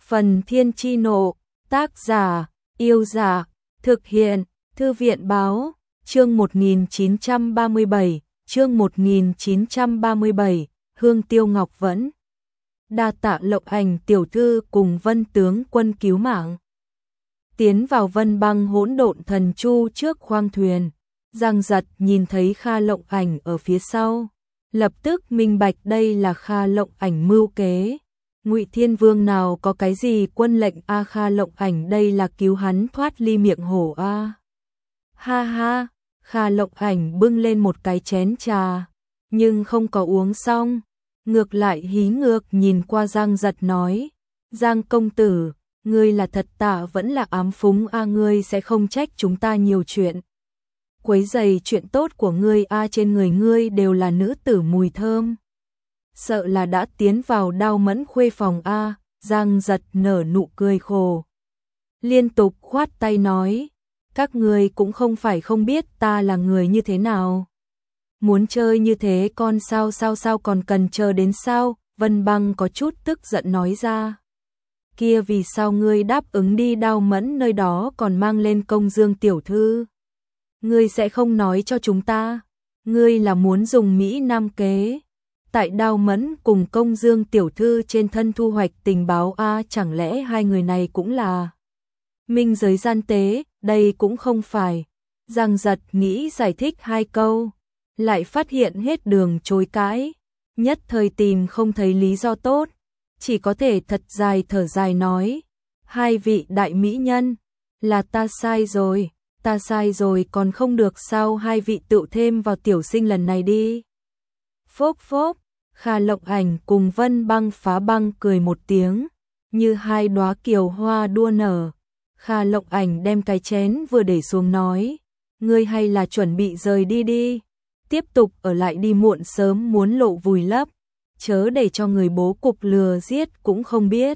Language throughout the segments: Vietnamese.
Phần Thiên Chi Nộ, tác giả, Yêu Dạ, thực hiện, Thư viện Báo, chương 1937, Hương Tiêu Ngọc Vẫn. Đa tạ Lộng Ảnh tiểu thư cùng Vân tướng quân cứu mạng. Tiến vào Vân Băng Hỗn Độn Thần Chu trước khoang thuyền, Giang Giật nhìn thấy Kha Lộng Ảnh ở phía sau, lập tức minh bạch đây là Kha Lộng Ảnh mưu kế. Ngụy Thiên Vương nào có cái gì quân lệnh a, Kha Lộng Ảnh đây là cứu hắn thoát ly miệng hổ a. Ha ha, Kha Lộng Ảnh bưng lên một cái chén trà, nhưng không có uống xong, ngược lại hí ngược nhìn qua Giang Giật nói: "Giang công tử, ngươi là thật tả vẫn là ám phúng a, ngươi sẽ không trách chúng ta nhiều chuyện. Quấy rầy chuyện tốt của ngươi a, trên người ngươi đều là nữ tử mùi thơm. Sợ là đã tiến vào Đao Mẫn khuê phòng a." Giang Giật nở nụ cười khổ, liên tục khoát tay nói: "Các ngươi cũng không phải không biết ta là người như thế nào. Muốn chơi như thế con sao còn cần chờ đến sao?" Vân Băng có chút tức giận nói ra. "Kia vì sao ngươi đáp ứng đi Đao Mẫn nơi đó còn mang lên Công Dương tiểu thư? Ngươi sẽ không nói cho chúng ta? Ngươi là muốn dùng Mỹ Nam kế, tại Đao Mẫn cùng Công Dương tiểu thư trên thân thu hoạch tình báo a, chẳng lẽ hai người này cũng là minh giới gian tế?" Đây cũng không phải. Giang Giật nghĩ giải thích hai câu, lại phát hiện hết đường chối cãi, nhất thời tìm không thấy lý do tốt, chỉ có thể thật dài thở dài nói: "Hai vị đại mỹ nhân, là ta sai rồi còn không được sao, hai vị tự thêm vào tiểu sinh lần này đi." Phốc phốc, Kha Lộng Ảnh cùng Vân Băng Phá Băng cười một tiếng, như hai đóa kiều hoa đua nở. Kha Lộng Ảnh đem cái chén vừa để xuống nói: "Ngươi hay là chuẩn bị rời đi đi, tiếp tục ở lại đi muộn sớm muốn lộ vùi lấp, chớ để cho người bố cục lừa giết cũng không biết."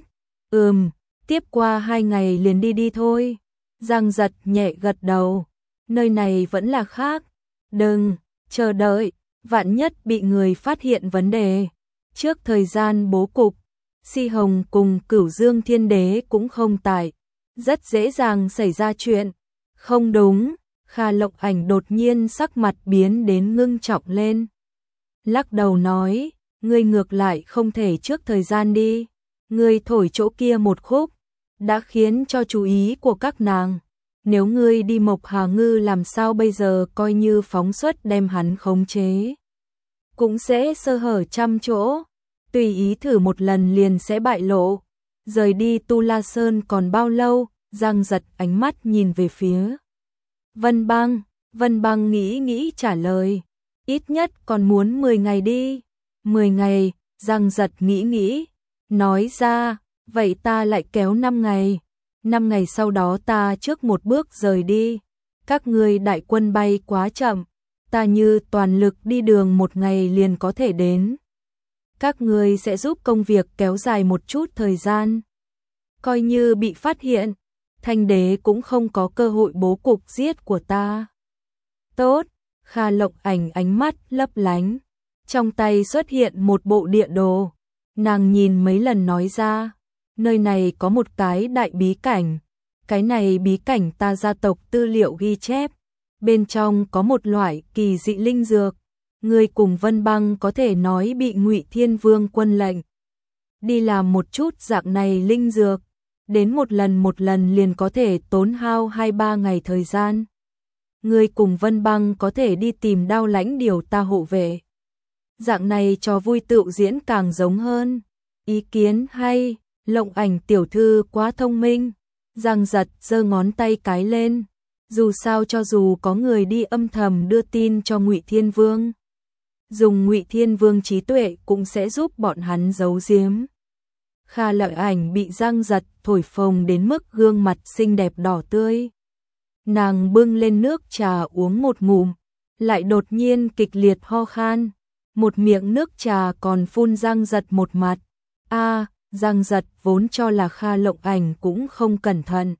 Tiếp qua 2 ngày liền đi thôi." Giang Giật nhẹ gật đầu, nơi này vẫn là khác, đừng chờ đợi, vạn nhất bị người phát hiện vấn đề. Trước thời gian bố cục, Si Hồng cùng Cửu Dương Thiên Đế cũng không tại, rất dễ dàng xảy ra chuyện. Không đúng, Kha Lộng Ảnh đột nhiên sắc mặt biến đến ngưng trọng lên, lắc đầu nói: "Ngươi ngược lại không thể trước thời gian đi, ngươi thổi chỗ kia một khúc, đã khiến cho chú ý của các nàng. Nếu ngươi đi Mộc Hà Ngư làm sao bây giờ, coi như phóng xuất đem hắn khống chế, cũng sẽ sơ hở trăm chỗ, tùy ý thử một lần liền sẽ bại lộ. Rời đi Tu La Sơn còn bao lâu?" Giang Giật ánh mắt nhìn về phía Vân Băng. Vân Băng nghĩ trả lời: "Ít nhất còn muốn 10 ngày đi." 10 ngày, Giang Giật nghĩ, nói ra: "Vậy ta lại kéo 5 ngày. 5 ngày sau đó ta trước một bước rời đi. Các ngươi đại quân bay quá chậm, ta như toàn lực đi đường 1 ngày liền có thể đến. Các ngươi sẽ giúp công việc kéo dài một chút thời gian. Coi như bị phát hiện, Thanh Đế cũng không có cơ hội bố cục giết của ta." "Tốt." Kha Lộng Ảnh ánh mắt lấp lánh, trong tay xuất hiện một bộ địa đồ, nàng nhìn mấy lần nói ra: "Nơi này có một cái đại bí cảnh, cái này bí cảnh ta gia tộc tư liệu ghi chép, bên trong có một loại kỳ dị linh dược, ngươi cùng Vân Băng có thể nói bị Ngụy Thiên Vương quân lệnh đi làm một chút dạng này linh dược, đến một lần liền có thể tốn hao 2-3 ngày thời gian. Ngươi cùng Vân Băng có thể đi tìm Đao Lãnh điều ta hộ vệ. Dạng này cho vui tựu diễn càng giống hơn." "Ý kiến hay, Lộng Ảnh tiểu thư quá thông minh." Giang Giật giơ ngón tay cái lên, dù sao cho dù có người đi âm thầm đưa tin cho Ngụy Thiên Vương, dùng Ngụy Thiên Vương trí tuệ cũng sẽ giúp bọn hắn giấu giếm. Kha Lộng Ảnh bị Giang Giật thổi phồng đến mức gương mặt xinh đẹp đỏ tươi. Nàng bưng lên nước trà uống một ngụm, lại đột nhiên kịch liệt ho khan, một miệng nước trà còn phun Giang Giật một mặt. Giang Giật vốn cho là Kha Lộng Ảnh cũng không cẩn thận,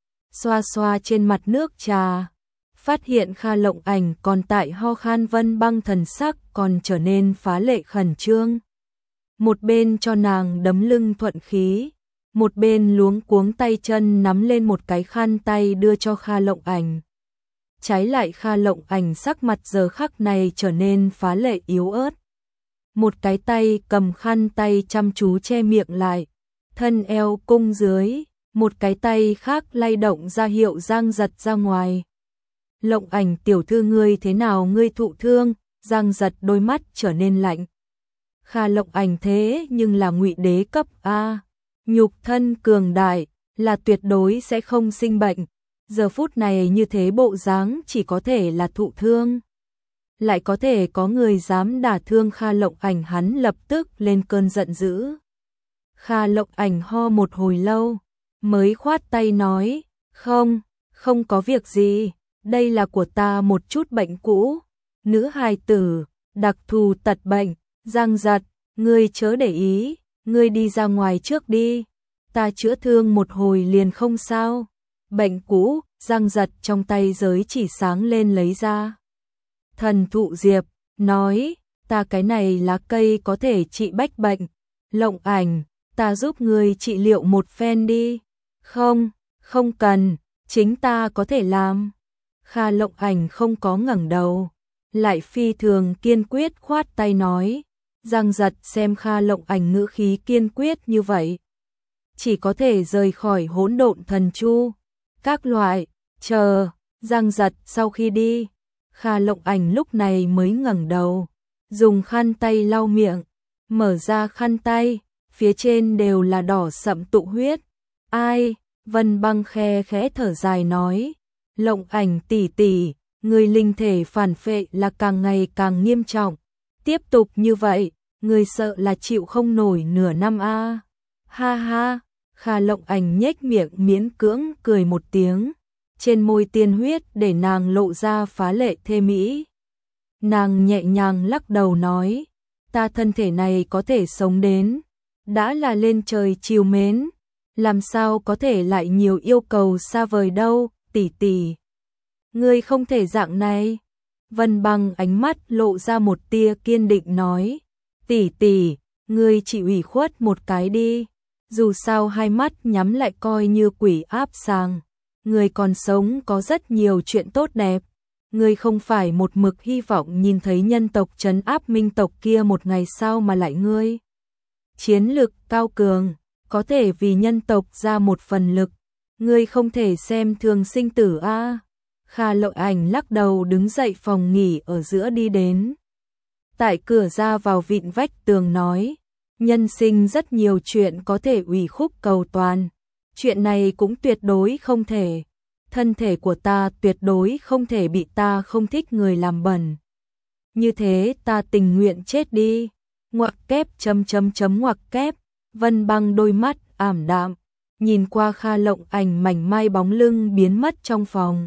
xoa xoa trên mặt nước trà, phát hiện Kha Lộng Ảnh còn tại ho khan. Vân Băng thần sắc còn trở nên phá lệ khẩn trương, một bên cho nàng đấm lưng thuận khí, một bên luống cuống tay chân nắm lên một cái khăn tay đưa cho Kha Lộng Ảnh. Trái lại Kha Lộng Ảnh sắc mặt giờ khắc này trở nên phá lệ yếu ớt. Một cái tay cầm khăn tay chăm chú che miệng lại, thân eo cung dưới, một cái tay khác lay động ra hiệu Giang Giật ra ngoài. Lộng Ảnh tiểu thư ngươi thế nào, ngươi thụ thương? Giang Giật đôi mắt trở nên lạnh. Kha Lộng Ảnh thế nhưng là ngụy đế cấp A, nhục thân cường đại, là tuyệt đối sẽ không sinh bệnh. Giờ phút này như thế bộ dáng chỉ có thể là thụ thương. Lại có thể có người dám đả thương Kha Lộng Ảnh, hắn lập tức lên cơn giận dữ. Kha Lộng Ảnh ho một hồi lâu, mới khoát tay nói, không có việc gì, đây là của ta một chút bệnh cũ, nữ hài tử, đặc thù tật bệnh. Giang Giật, ngươi chớ để ý, ngươi đi ra ngoài trước đi, ta chữa thương một hồi liền không sao. Bệnh cũ, Giang Giật trong tay giới chỉ sáng lên lấy ra. Thần thụ diệp, nói, ta cái này lá cây có thể trị bách bệnh. Lộng Ảnh, ta giúp ngươi trị liệu một phen đi. Không cần, chính ta có thể làm. Kha Lộng Ảnh không có ngẩng đầu, lại phi thường kiên quyết khoát tay nói. Giang Giật xem Kha Lộng Ảnh ngữ khí kiên quyết như vậy, chỉ có thể rời khỏi hỗn độn thần chu. Các loại, chờ, Giang Giật sau khi đi, Kha Lộng Ảnh lúc này mới ngẩng đầu, dùng khăn tay lau miệng, mở ra khăn tay, phía trên đều là đỏ sậm tụ huyết. Ai? Vân Băng khe khẽ thở dài nói, Lộng Ảnh tỷ tỷ, người linh thể phản phệ là càng ngày càng nghiêm trọng, tiếp tục như vậy, người sợ là chịu không nổi nửa năm a. Ha ha, Kha Lộng Ảnh nhếch miệng miễn cưỡng cười một tiếng, trên môi tiên huyết để nàng lộ ra phá lệ thê mỹ. Nàng nhẹ nhàng lắc đầu nói, ta thân thể này có thể sống đến, đã là lên trời chiều mến, làm sao có thể lại nhiều yêu cầu xa vời đâu, tỷ tỷ. Ngươi không thể dạng này. Vân Băng ánh mắt lộ ra một tia kiên định nói, tỷ tỷ, ngươi chỉ ủy khuất một cái đi, dù sao hai mắt nhắm lại coi như quỷ áp sàng, ngươi còn sống có rất nhiều chuyện tốt đẹp, ngươi không phải một mực hy vọng nhìn thấy nhân tộc trấn áp minh tộc kia một ngày sao mà lại ngươi. Chiến lực cao cường, có thể vì nhân tộc ra một phần lực, ngươi không thể xem thường sinh tử a. Kha Lộng Ảnh lắc đầu đứng dậy phòng nghỉ ở giữa đi đến. Tại cửa ra vào vịn vách tường nói, nhân sinh rất nhiều chuyện có thể ủy khúc cầu toàn, chuyện này cũng tuyệt đối không thể. Thân thể của ta tuyệt đối không thể bị ta không thích người làm bẩn. Như thế ta tình nguyện chết đi. Ngoặc kép ngoặc kép. Vân Băng đôi mắt ảm đạm, nhìn qua Kha Lộng Ảnh mảnh mai bóng lưng biến mất trong phòng.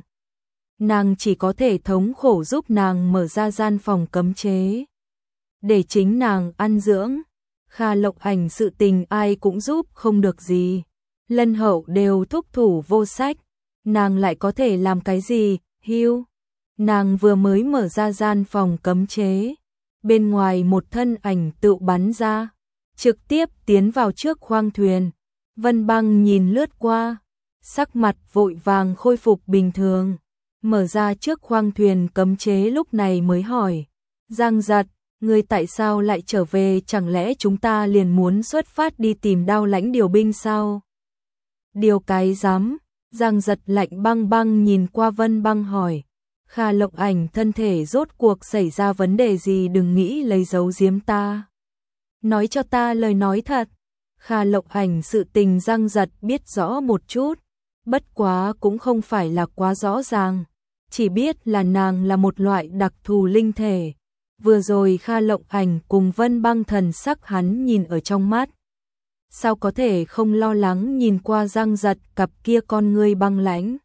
Nàng chỉ có thể thống khổ giúp nàng mở ra gian phòng cấm chế, để chính nàng ăn dưỡng. Kha Lộng Ảnh sự tình ai cũng giúp không được gì, Lân Hậu đều thúc thủ vô sách, nàng lại có thể làm cái gì? Hưu, nàng vừa mới mở ra gian phòng cấm chế, bên ngoài một thân ảnh tự bắn ra, trực tiếp tiến vào trước khoang thuyền. Vân Băng nhìn lướt qua, sắc mặt vội vàng khôi phục bình thường, mở ra trước khoang thuyền cấm chế lúc này mới hỏi, Giang Giật, ngươi tại sao lại trở về, chẳng lẽ chúng ta liền muốn xuất phát đi tìm Đao Lãnh điều binh sao? Điều cái dám. Giang Giật lạnh băng băng nhìn qua Vân Băng hỏi, Kha Lộng Ảnh thân thể rốt cuộc xảy ra vấn đề gì, đừng nghĩ lấy giấu giếm ta. Nói cho ta lời nói thật. Kha Lộng Ảnh sự tình Giang Giật biết rõ một chút, bất quá cũng không phải là quá rõ ràng, chỉ biết là nàng là một loại đặc thù linh thể. Vừa rồi Kha Lộng Ảnh cùng Vân Băng thần sắc hắn nhìn ở trong mắt, sao có thể không lo lắng nhìn qua Giang Giật cặp kia con ngươi băng lãnh.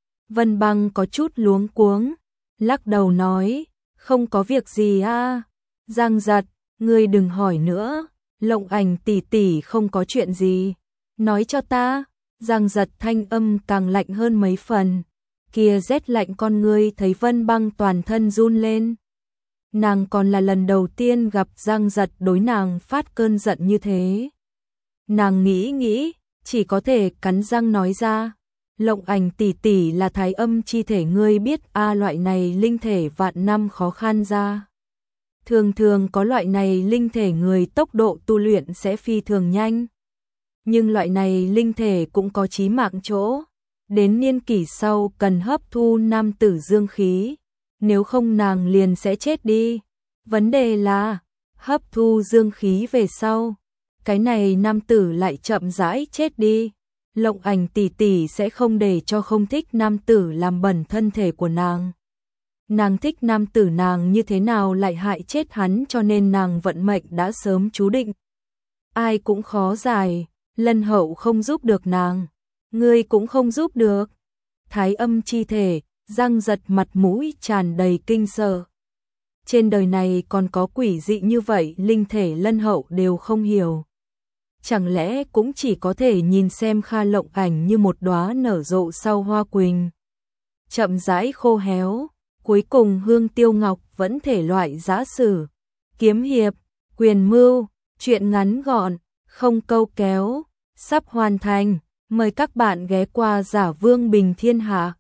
Vân Băng có chút luống cuống, lắc đầu nói, không có việc gì a. Giang Giật, ngươi đừng hỏi nữa, Lộng Ảnh tỷ tỷ không có chuyện gì, nói cho ta. Giang Giật thanh âm càng lạnh hơn mấy phần, kia rét lạnh con ngươi thấy Vân Băng toàn thân run lên. Nàng còn là lần đầu tiên gặp Giang Giật đối nàng phát cơn giận như thế. Nàng nghĩ nghĩ, chỉ có thể cắn răng nói ra. Lộng Ảnh tỷ tỷ là thái âm chi thể, ngươi biết loại này linh thể vạn năm khó khăn ra. Thường thường có loại này linh thể người tốc độ tu luyện sẽ phi thường nhanh. Nhưng loại này linh thể cũng có chí mạng chỗ. Đến niên kỷ sau cần hấp thu nam tử dương khí, nếu không nàng liền sẽ chết đi. Vấn đề là, hấp thu dương khí về sau, cái này nam tử lại chậm rãi chết đi. Lộng Ảnh tỷ tỷ sẽ không để cho không thích nam tử làm bẩn thân thể của nàng. Nàng thích nam tử, nàng như thế nào lại hại chết hắn, cho nên nàng vận mệnh đã sớm chú định. Ai cũng khó giải, Lân Hậu không giúp được nàng, ngươi cũng không giúp được. Thái âm chi thể, răng giật, mặt mũi tràn đầy kinh sợ. Trên đời này còn có quỷ dị như vậy, linh thể Lân Hậu đều không hiểu. Chẳng lẽ cũng chỉ có thể nhìn xem Kha Lộng Ảnh như một đóa nở rộ sau hoa quỳnh, chậm rãi khô héo. Cuối cùng Hương Tiêu Ngọc vẫn thể loại giã sử, kiếm hiệp, quyền mưu, chuyện ngắn gọn, không câu kéo, sắp hoàn thành. Mời các bạn ghé qua Giả Vương Bình Thiên Hạ.